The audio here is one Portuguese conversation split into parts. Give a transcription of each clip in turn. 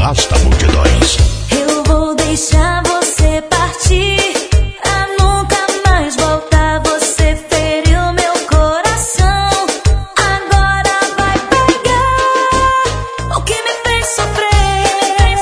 arrasta multidões. Eu vou deixar você partir pra nunca mais voltar. Você feriu meu coração, agora vai pegar o que me fez sofrer,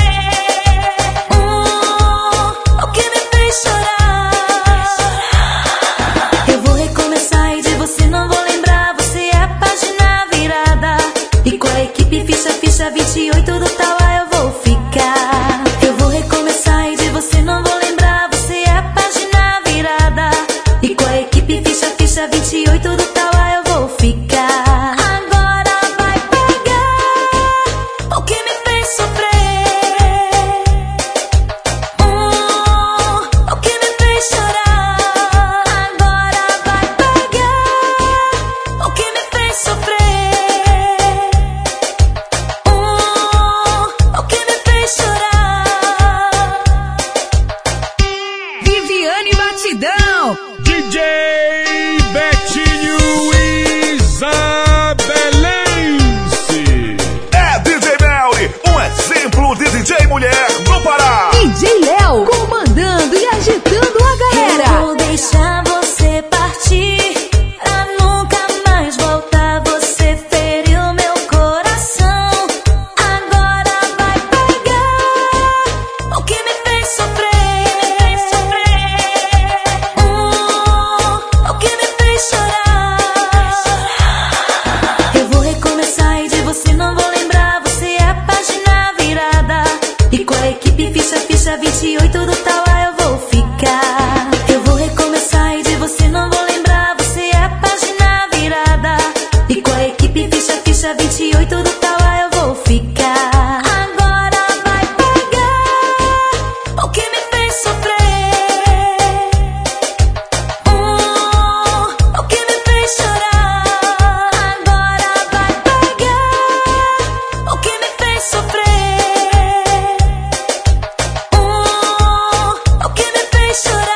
o que me fez chorar. Eu vou recomeçar e de você não vou lembrar. Você é a página virada e com a equipe ficha 28 do Tauá eu vou ficar. Eu vou recomeçar e de você não vou lembrar. Você é a página virada e com a equipe ficha 28 do Tauá eu vou ficar. Agora vai pegar o que me fez sofrer, o que me fez chorar. Agora vai pegar o que me fez sofrer, o que me fez chorar. Viviane Batidão. DJ Betinho Isabelense. É DJ Melly, um exemplo de DJ mulher do Pará. DJ Léo, comandando e agitando a Eu galera. vou deixar você partir pra nunca mais voltar. Você feriu meu coração, agora vai pegar o que me fez sofrer, o que me fez chorar. Eu vou recomeçar e de você não vou lembrar. Você é a página virada e com a equipe ficha 28 do Tauá eu vou ficar. Eu vou recomeçar e de você não vou lembrar. Você é a página virada e com a equipe ficha 28 do Tauá eu vou ficar. Agora vai pegar o que me fez sofrer, o que me fez chorar. Agora vai pegar o que me fez sofrer, o que me fez chorar.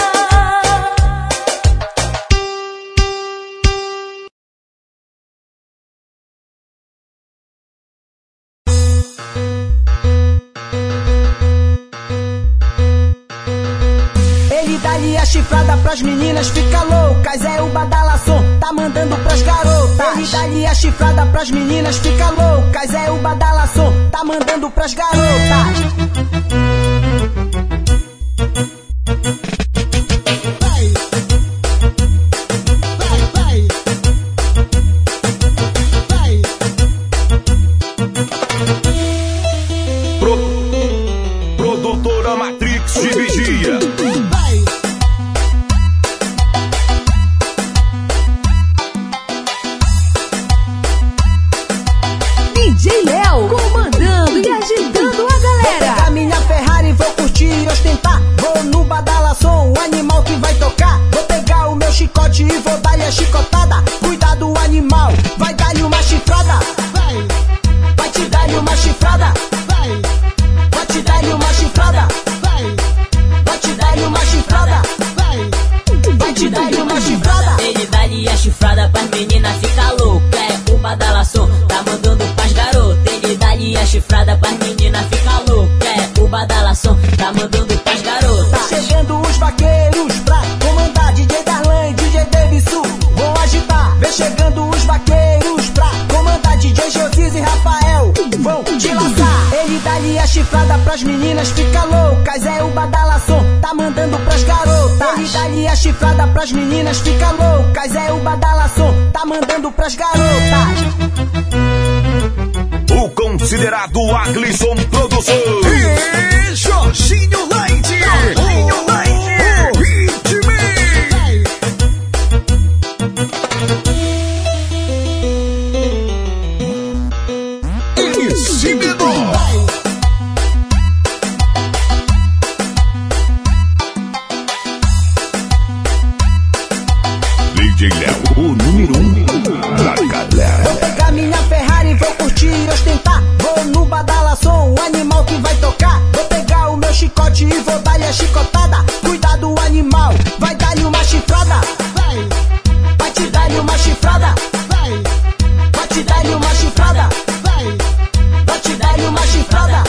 Ele dá-lhe a chifrada pras meninas, fica loucas, é o badalação, tá mandando pras garotas. Ele dá-lhe a chifrada pras meninas, fica loucas, é o badalação, tá mandando pras garotas. Vai, vai, vai, vai. Produtora Matrix de Vigia. Vai. DJ Léo, comandando e agitando a Vou galera. pegar minha Ferrari, vou curtir e ostentar. Vou no badalação, o animal que vai tocar. Vou pegar o meu chicote e vou dar-lhe a chicotada. Cuidado, animal, vai dar-lhe uma chifrada. Vai te dar-lhe uma chifrada. Vai te dar-lhe uma chifrada. Vai te dar-lhe uma chifrada. Vai te dar-lhe uma chifrada. Ele dá-lhe a chifrada pras meninas, fica louca, é o badalação, tá mandando pras garotas. Ele dá-lhe a chifrada pras meninas, fica louca, é o badalação, tá mandando pras Tá garotas. chegando os vaqueiros pra comandar. DJ Darlan e DJ Davidson vão agitar. Vem chegando os vaqueiros pra comandar. DJ Josias e Rafael vão te laçar. Ele dá-lhe a chifrada pras meninas, fica loucas, é o badalação, tá mandando pras garotas. Ele dá-lhe a chifrada pras meninas, fica loucas, é o badalação, tá mandando pras garotas. O considerado Aglisson Produções. E Jorginho Leite. O Hitman. Exibidor. DJ Léo, o número 1 da galera. Vou pegar minha Ferrari, vou curtir e ostentar. Vou no badalação, o animal que vai tocar. Vou pegar o meu chicote e vou dar-lhe a chicotada. Cuidado, animal, vai dar-lhe uma chifrada. Vai te dar-lhe uma chifrada. Vai te dar-lhe uma chifrada. Vai te dar-lhe uma chifrada.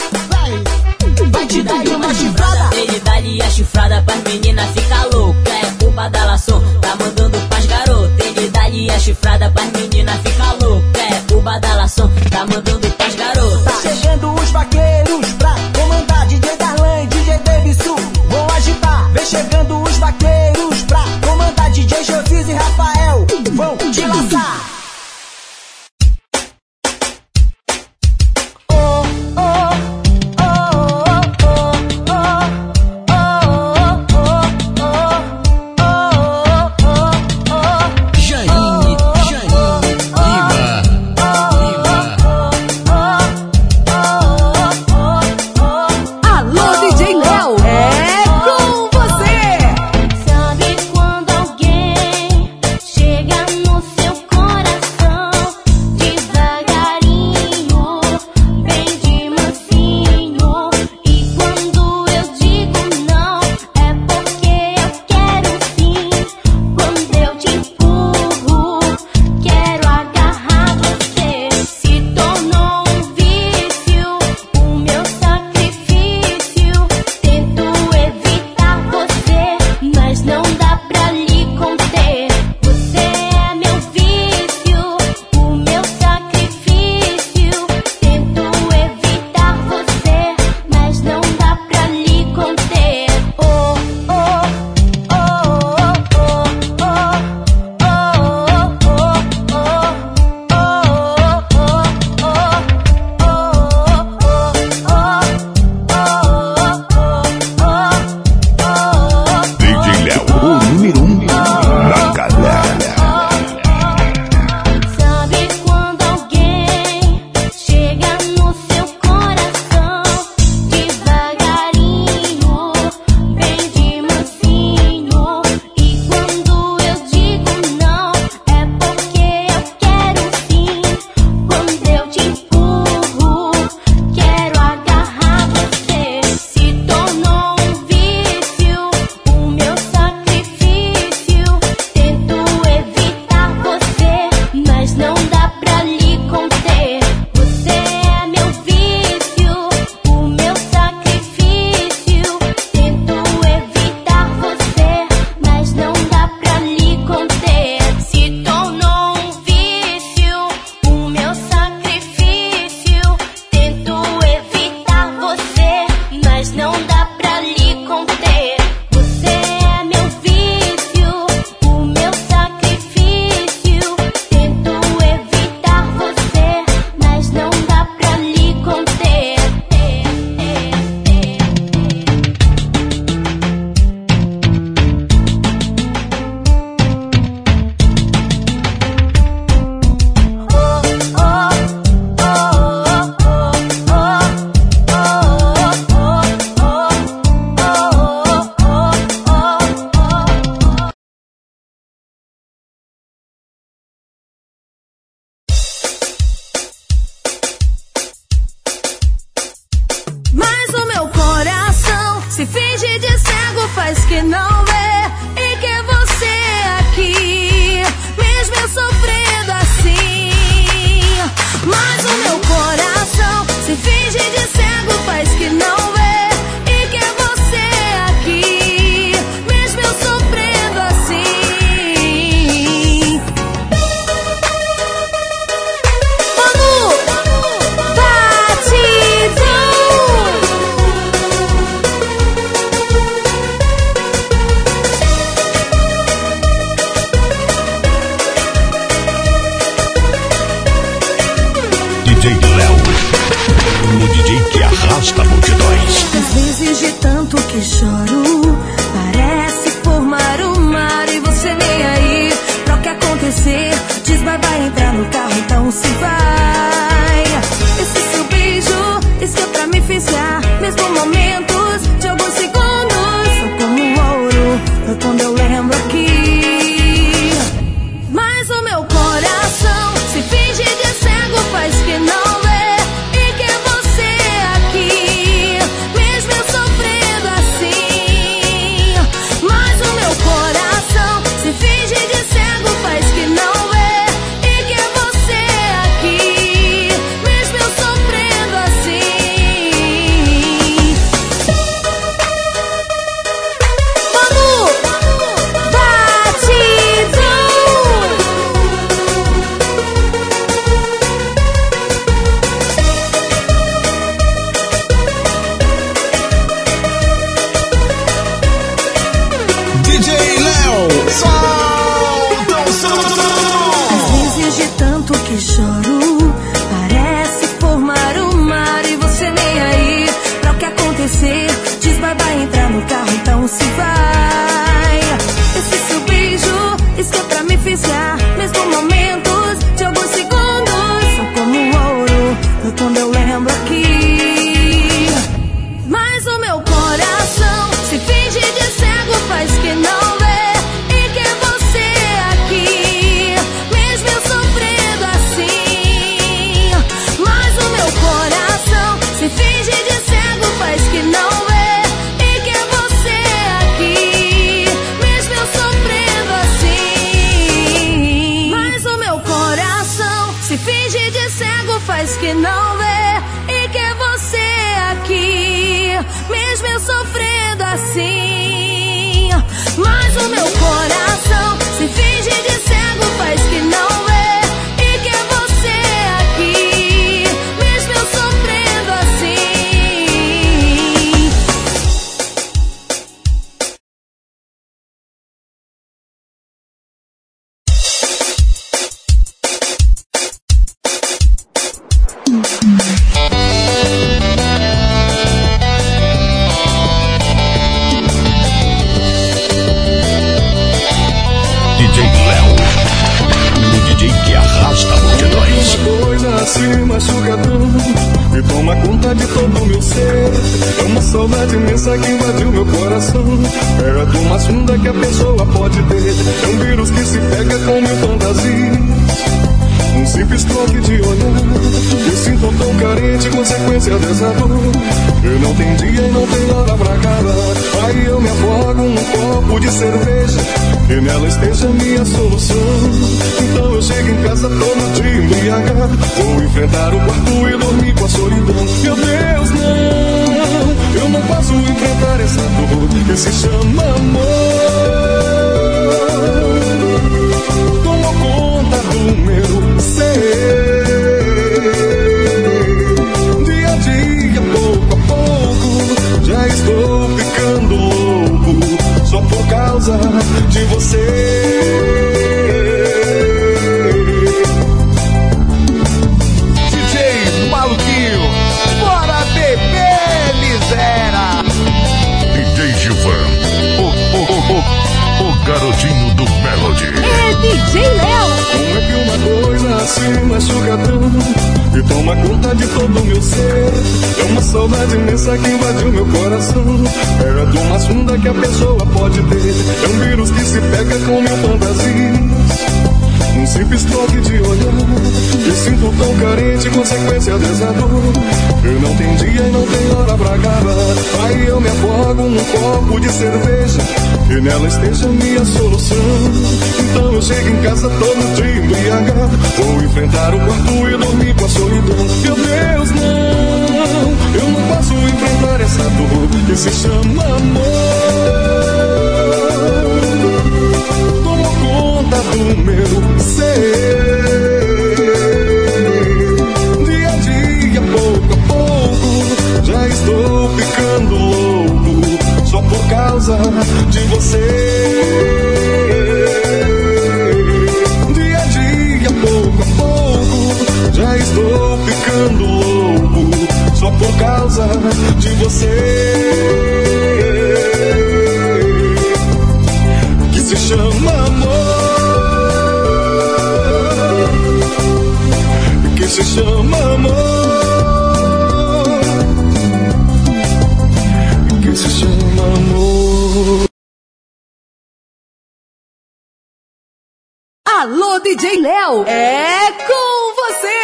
se finge de cego, faz que não vê e quer você aqui, mesmo eu sofrendo assim. Mas o meu coração se finge de cego, faz que não vê e quer você aqui, mesmo eu sofrendo assim. O DJ que arrasta multidões. Às vezes de tanto que choro, parece formar um mar e você nem aí pra o que acontecer. Diz vai entrar no carro, então se vai. Esse seu beijo, isso é pra me fisgar. Mesmo momentos de alguns segundos são como um ouro, quando eu lembro aqui. Mas o meu coração se finge de cego, faz que não vê. Diz vai entrar no carro, então se vai. Esse seu beijo, isso é pra me fisgar. Mesmo momentos de alguns segundos são como um ouro, quando eu lembro aqui. Mas o meu coração se finge de cego, faz que não vê e quer você aqui, mesmo eu sofrendo assim. Mas o meu coração se finge de cego, faz que não vê. Faz que não vê e quer você aqui, mesmo eu sofrendo assim. Mas o meu coração se finge de cego, faz que não vê e quer você aqui, mesmo eu sofrendo assim. Se machuca tanto e toma conta de todo o meu ser. É uma saudade imensa que invadiu meu coração. É a dor mais funda que a pessoa pode ter. É um vírus que se pega com mil fantasias. Um simples toque de olhar, me sinto tão carente, consequência dessa dor. Eu não tenho dia e não tenho hora pra acabar. Aí eu me afogo num copo de cerveja, e nela esteja a minha solução. Então eu chego em casa todo dia embriagado, vou enfrentar o quarto e dormir com a solidão. Meu Deus, não, eu não posso enfrentar essa dor que se chama amor. Tomou conta do meu ser. Dia a dia, pouco a pouco, já estou ficando louco, só por causa de você. DJ Maluquinho, bora beber, miséria. DJ Gilvan, o garotinho do Melody. É DJ Léo. Como é que uma coisa assim machuca tanto e toma conta de todo o meu ser? É uma saudade imensa que invadiu meu coração. É a dor mais funda que a pessoa pode ter. É um vírus que se pega com mil fantasias. Um simples toque de olhar, me sinto tão carente, consequência dessa dor. Eu não tenho dia e não tenho hora pra acabar. Aí eu me afogo trago um copo de cerveja, que nela esteja minha solução. Então eu chego em casa todo dia embriagado, vou enfrentar o quarto e dormir com a solidão. Meu Deus, não, eu não posso enfrentar essa dor que se chama amor. Tomou conta do meu ser. Dia a dia, pouco a pouco, já estou ficando louco, só por causa de você. Dia a dia, pouco a pouco, já estou ficando louco, só por causa de você. Que se chama amor, que se chama amor, que se chama amor. Alô, DJ Léo, é com você!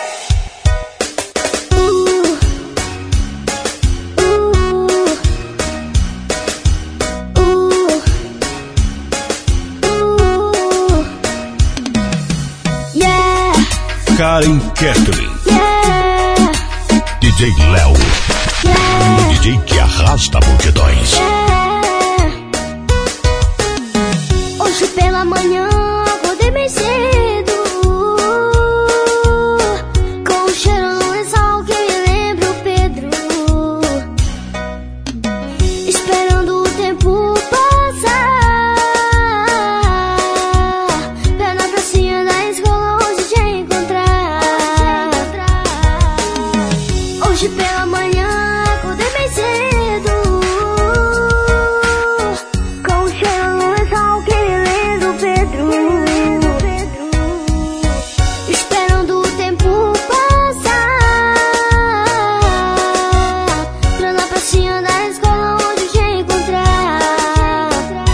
Karen Catherine, DJ Léo, o DJ que arrasta multidões. Hoje pela manhã acordei bem cedo, com o cheiro no lençol que me lembra o Pedro, esperando o tempo passar, pé na pracinha da escola onde te encontrar. Hoje pela manhã acordei bem cedo, com o cheiro no lençol que me lembra o Pedro, esperando o tempo passar, pra na pracinha da escola onde te encontrar.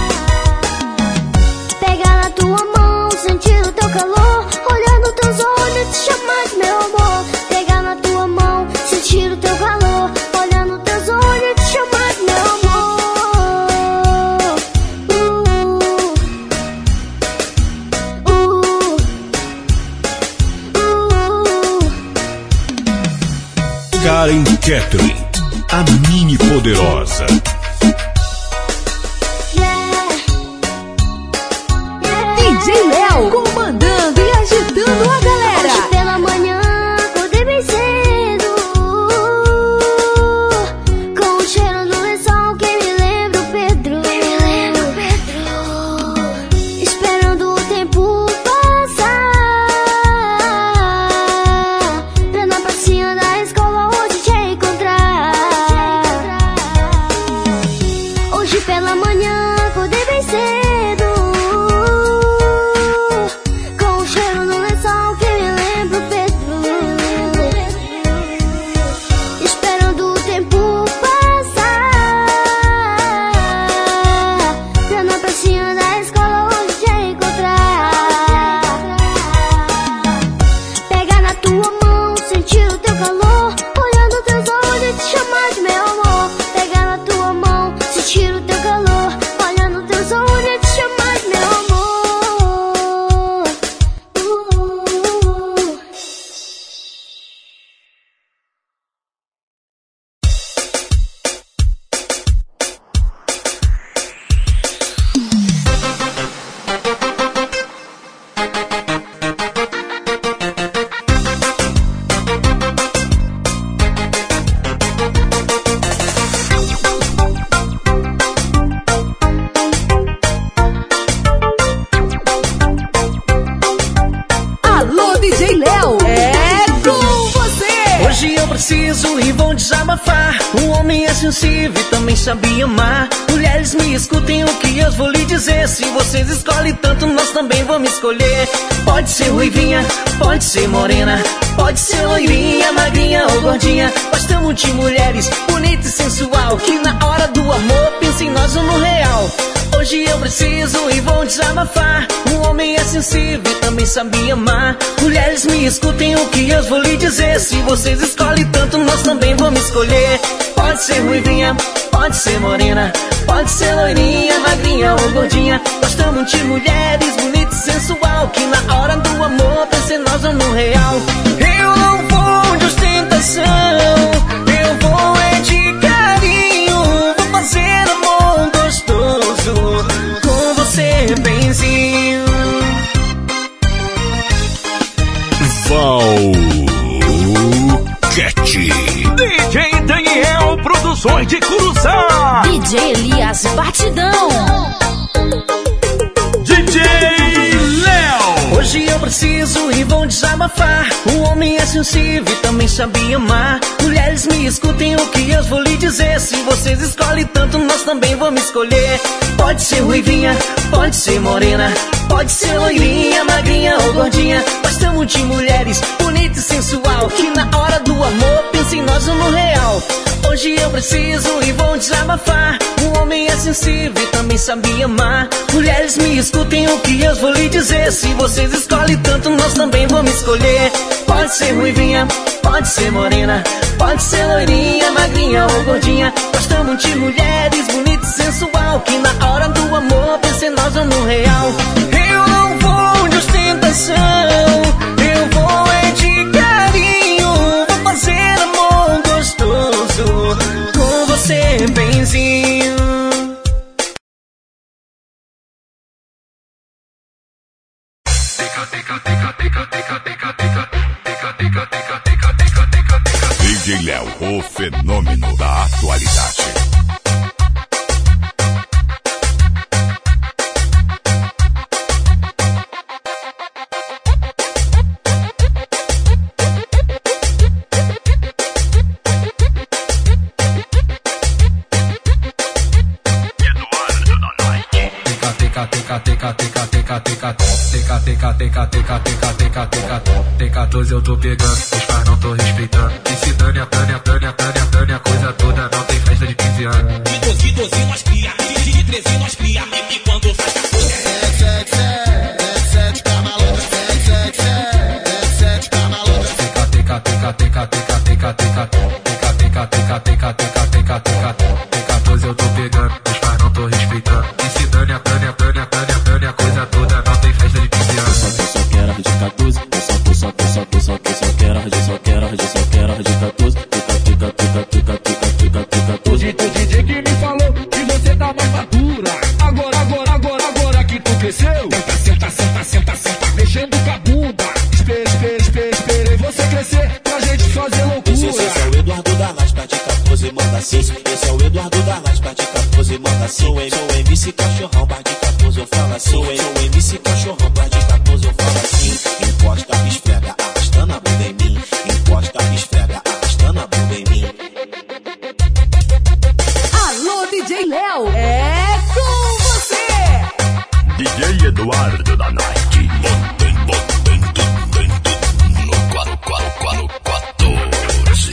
Pegar na tua mão, sentir o teu calor, olhar nos teus olhos, te chamar de meu amor. Pegar na tua mão, sentir o teu calor, olhar nos teus olhos, te chamar de meu amor. Karen Catherine, a mini poderosa. DJ Léo, comandando e agitando a galera. Hoje pela manhã acordei bem cedo, com o cheiro do lençol que me lembra o Pedro, esperando o tempo passar, pra na pracinha da escola onde te encontrar. Hoje pela manhã acordei bem cedo, com o cheiro no lençol que me lembra o Pedro, esperando o tempo passar, pra na pracinha da escola onde te encontrar. Pegar na tua mão, sentir o teu calor, olhar nos teus olhos, te chamar de meu amor. Pegar na tua mão, sentir o teu calor, olhar nos teus olhos, te chamar de meu amor. Alô, DJ Léo, é com você! Hoje eu preciso e vou desabafar. Um homem é sensível e também sabe amar. Mulheres, me escutem o que eu vou lhe dizer. Se vocês escolhem tanto, nós também vamos escolher. Pode ser ruivinha, pode ser morena, pode ser loirinha, magrinha ou gordinha. Gostamos de mulheres bonita e sensual, que na hora do amor pensa em nós ou no real. Hoje eu preciso e vou desabafar. Um Um homem é sensível e também sabe amar. Mulheres, me escutem o que eu vou lhe dizer. Se vocês escolhem tanto, nós também vamos escolher. Pode ser ruivinha, pode ser morena, pode ser loirinha, magrinha ou gordinha. Gostamos de mulheres bonita e sensual, que na hora do amor pensa em nós ou no real. Eu não vou de ostentação, eu vou é de carinho. Vou fazer amor gostoso com você, benzinho. Valquete DJ Daniel Produções de Curuçá. DJ Elias Batidão. DJ Léo. Hoje eu preciso e vou desabafar. O homem é sensível e também sabe amar. Mulheres, me escutem o que eu vou lhe dizer. Se vocês escolhem tanto, nós também vamos escolher. Pode ser ruivinha, pode ser morena, pode ser loirinha, magrinha ou gordinha. Gostamos de mulheres bonita e sensual, que na hora do amor pensa em nós ou no real. Hoje eu preciso e vou desabafar. O homem é sensível e também sabe amar. Mulheres, me escutem o que eu vou lhe dizer. Se vocês escolhem tanto, nós também vamos escolher. Pode ser ruivinha, pode ser morena, pode ser loirinha, magrinha ou gordinha. Gostamos de mulheres bonita e sensual, que na hora do amor pensa em nós ou no real. Eu não vou de ostentação, eu vou é de carinho. Vou fazer amor gostoso com você, benzinho. DJ Léo, o fenômeno da atualidade. T14 eu tô pegando, os pais não tô respeitando. E se dane a Tânia, coisa toda, não tem festa de 15 anos. De 12 nós cria, de 13 nós cria. E quando faz 14 sete pra maluca, sete pra maluca. T14 eu tô pegando, os pais não tô respeitando. E se dane a Tânia, coisa toda, não tem festa de 15 anos. Eu só quero de 14, só quero de 14. O DJ que me falou que você tá mais madura. Agora que tu cresceu. Senta, mexendo com a bunda. Esperei você crescer pra gente fazer loucura. Esse é o Eduardo Darlas, pra de 14 manda sim. Esse é o Eduardo Darlas, pra de 14 manda sim. Sou MC Cachorrão, bar de 14 eu falo assim. Sou MC Cachorrão, bar de 14 eu falo assim. Encosta, esfrega, arrastando a bunda em mim. Encosta, esfrega, arrastando a bunda em mim. Alô, DJ Léo, é com você. DJ Eduardo da Night. No 14.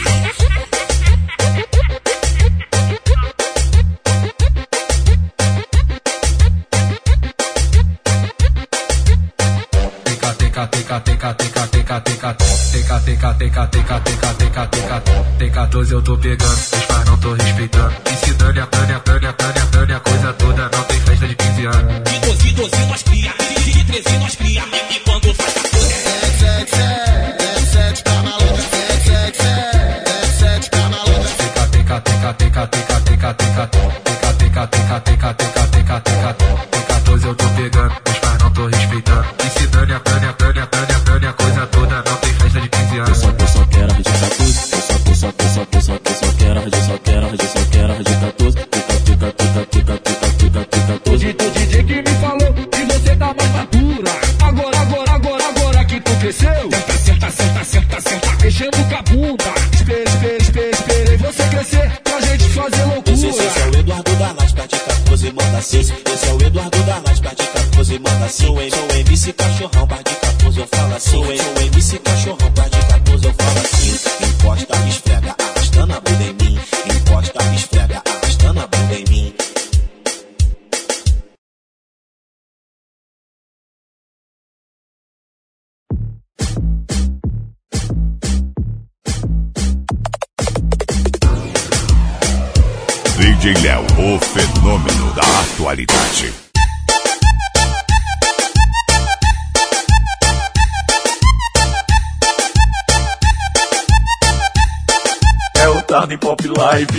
T14 eu tô pegando, os pais não tô respeitando. E se dane a Tânia, coisa toda, não tem festa de 15 anos. De 12 nós cria, de 13 nós cria. E quando faz 14 sete pra maluca, sete pra maluca. T14 eu tô pegando, os pais não tô respeitando. E se dane a Tânia, coisa toda, não tem festa de 15 anos. Eu só quero de 14, só quero de 14. O DJ que me falou que você tá mais madura. Agora que tu cresceu. Senta, mexendo com a bunda. Esperei você crescer pra gente fazer loucura. Esse é o Eduardo Darlas, pra de 14 manda sim. Esse é o Eduardo Darlas, pra de 14 manda sim. Sou MC Cachorrão, bar de 14 eu falo assim. Sou MC Cachorrão, bar de 14 eu falo assim. Encosta, esfrega, arrastando a bunda em mim. Encosta, esfrega, arrastando a bunda em mim. DJ Léo, o fenômeno da atualidade. É o Tarde Pop Live.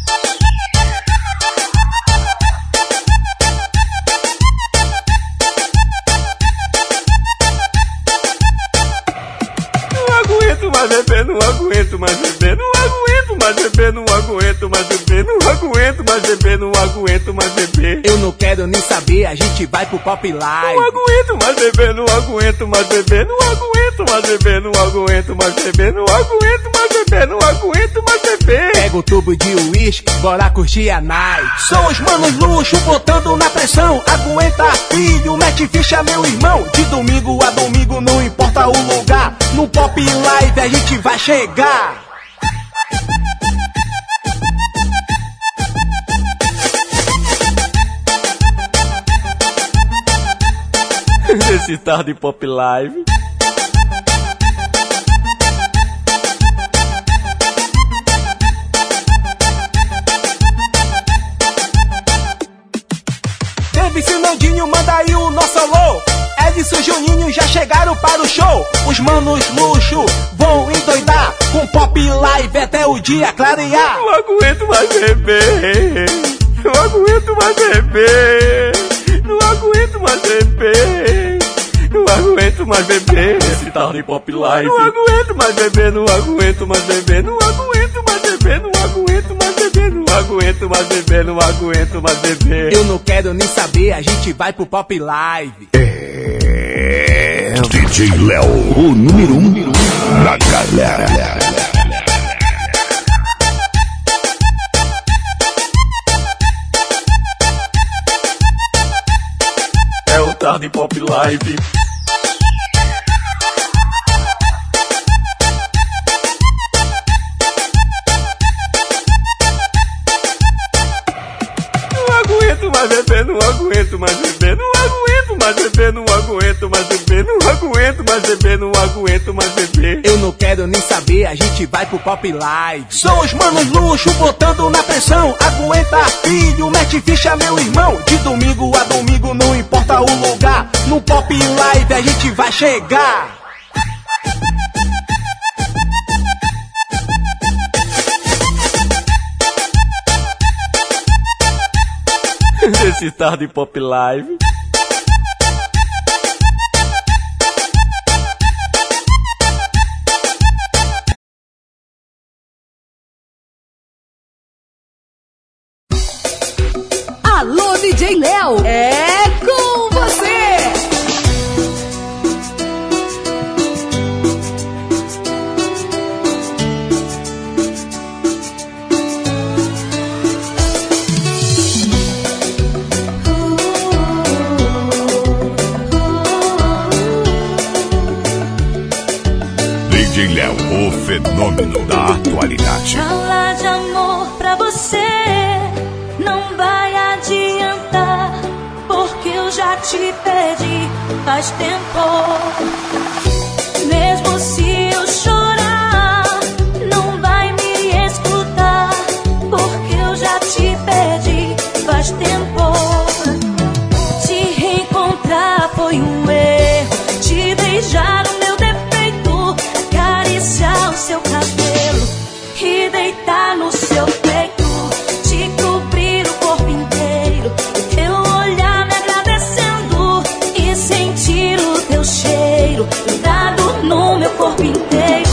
Mais beber, não aguento mais beber, não aguento mais beber, não aguento mais beber, não aguento mais beber, não aguento mais beber. Eu não quero nem saber, a gente vai pro Pop Live. Não aguento mais beber, não aguento mais beber, não aguento mais beber, não aguento mais beber, não aguento mais beber, não aguento mais beber. Pega o tubo de uísque, bora curtir a night. São os manos luxo, botando na pressão. Aguenta, filho, mete ficha, meu irmão. De domingo a domingo, não importa o lugar. No Pop Live a gente vai chegar. Esse Tarde Pop Live. Davidson Nandinho, manda aí o nosso alô. Edson e Juninho já chegaram para o show. Os manos luxo vão endoidar com Pop Live até o dia clarear. Não aguento mais beber, não aguento mais beber, não aguento mais beber, não aguento mais beber. Esse tal de Pop Live. Não aguento mais beber, não aguento mais beber, não aguento mais beber, não aguento mais beber, não aguento mais beber, não aguento mais beber. Eu não quero nem saber, a gente vai pro Pop Live. DJ Léo, o número 1 da galera. É o Tarde Pop Live. Não aguento mais beber, não aguento mais beber, não aguento mais beber, não aguento mais beber, não aguento mais beber, não aguento mais beber. Eu não quero nem saber, a gente vai pro Pop Live. São os manos luxo botando na pressão. Aguenta, filho, mete ficha, meu irmão. De domingo a domingo, não importa o lugar. No Pop Live a gente vai chegar. Esse Tarde Pop Live. Alô, DJ Léo, é com você! DJ Léo, o fenômeno da atualidade. Falar de amor pra você não vai adiantar, porque eu já te perdi faz tempo. Mesmo se eu chorar, não vai me escutar, porque eu já te perdi faz tempo. Te reencontrar foi um erro, te beijar o meu defeito, acariciar o seu cabelo e deitar no seu peito, te cobrir o corpo inteiro, o teu olhar me agradecendo e sentir o teu cheiro grudado no meu corpo inteiro.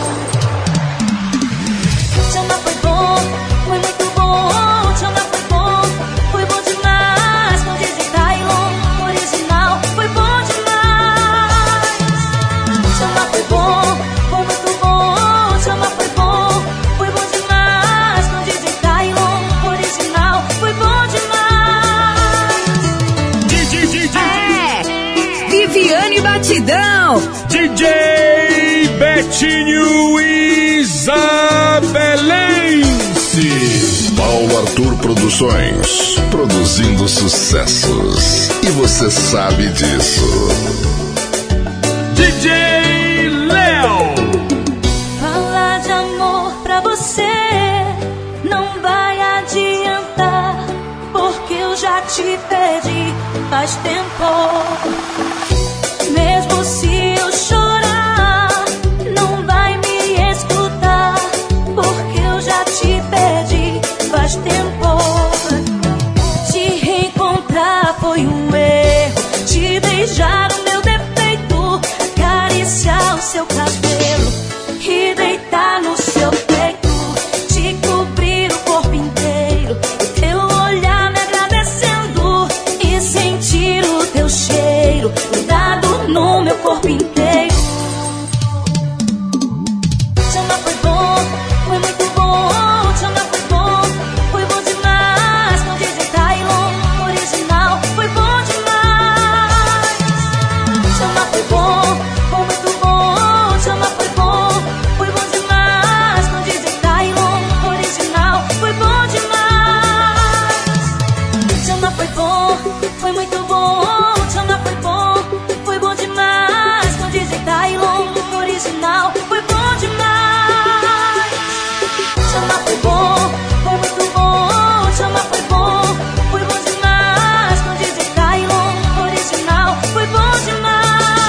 Te amar foi bom, foi muito bom. Te amar foi bom, foi bom demais. Com DJ Tylon, original, foi bom demais. Te amar foi bom, foi muito bom. Te amar foi bom, foi bom demais. Com DJ Tylon, original, foi bom demais. É, Viviane Batidão. DJ Betinho Isabelense. Paulo Arthur Produções, produzindo sucessos. E você sabe disso. DJ Léo. Falar de amor pra você não vai adiantar. te perdi faz tempo. Mesmo se eu chorar, não vai me escutar, porque eu já te perdi faz tempo. Te reencontrar foi um erro, te beijar o meu defeito, acariciar o seu cabelo e deitar no seu peito, te cobrir o corpo inteiro, e teu olhar me agradecendo, e sentir o teu cheiro grudado no meu corpo inteiro. Te amar foi bom, foi muito bom. Te amar foi bom, foi bom demais. Com DJ Tylon, original, foi bom demais. Te amar foi bom, foi muito bom. Te amar foi bom, foi bom demais. Com DJ Tylon, original, foi bom demais. Te amar foi bom, foi muito bom. Te amar foi bom, foi bom demais. Com DJ Tylon, original, foi bom demais. Te amar foi bom, foi muito bom. Te amar foi bom, foi bom demais. Com DJ Tylon, original, foi bom demais.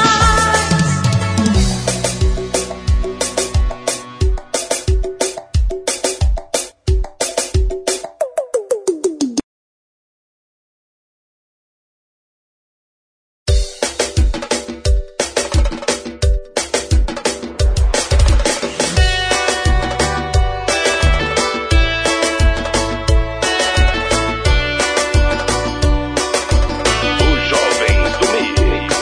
Os jovens do Mix.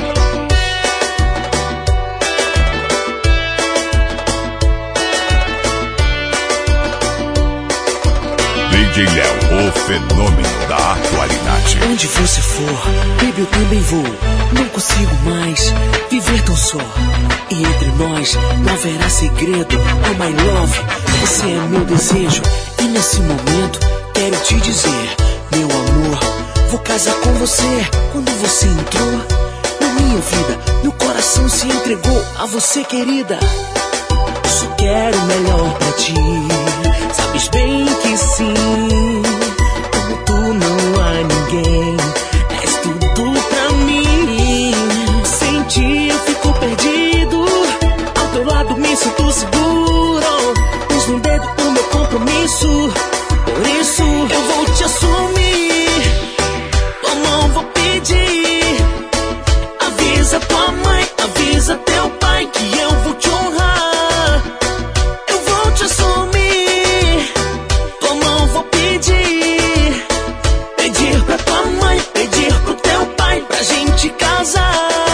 DJ Léo, o fenômeno da atualidade. Onde você for, baby, eu também vou. Não consigo mais viver tão só. E entre nós não haverá segredo. Oh my love, você é meu desejo. E nesse momento quero te dizer, meu amor, vou casar com você. Quando você entrou na minha vida, meu coração se entregou a você, querida. Só quero o melhor pra ti, sabes bem que sim. Como tu não há ninguém, és tudo pra mim. Sem ti eu fico perdido, ao teu lado me sinto seguro. Pus no dedo o meu compromisso, por isso eu vou te assumir. Tua mão vou pedir, avisa tua mãe, avisa teu pai que eu vou te honrar. Eu vou te assumir, tua mão vou pedir, pedir pra tua mãe, pedir pro teu pai, pra gente casar.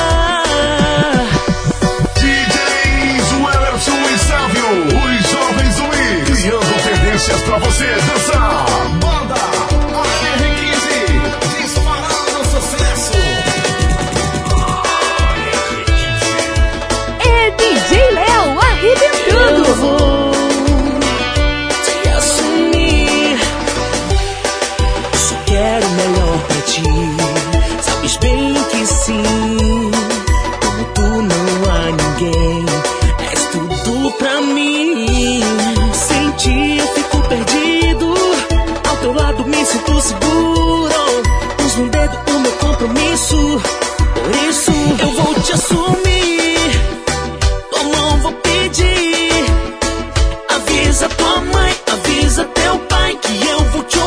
DJs Wellerson e Sávio, os jovens do Mix, criando tendências pra você dançar. Banda AR15, disparado sucesso. É DJ Léo arrebentando. Eu vou te assumir, só quero o melhor pra ti, sabes bem que sim. Como tu não há ninguém, és tudo pra mim. Sem ti eu fico perdido, ao teu lado me sinto seguro. Pus no dedo o meu compromisso, por isso eu vou te assumir. Tua mão vou pedir, avisa tua mãe, avisa teu pai que eu vou te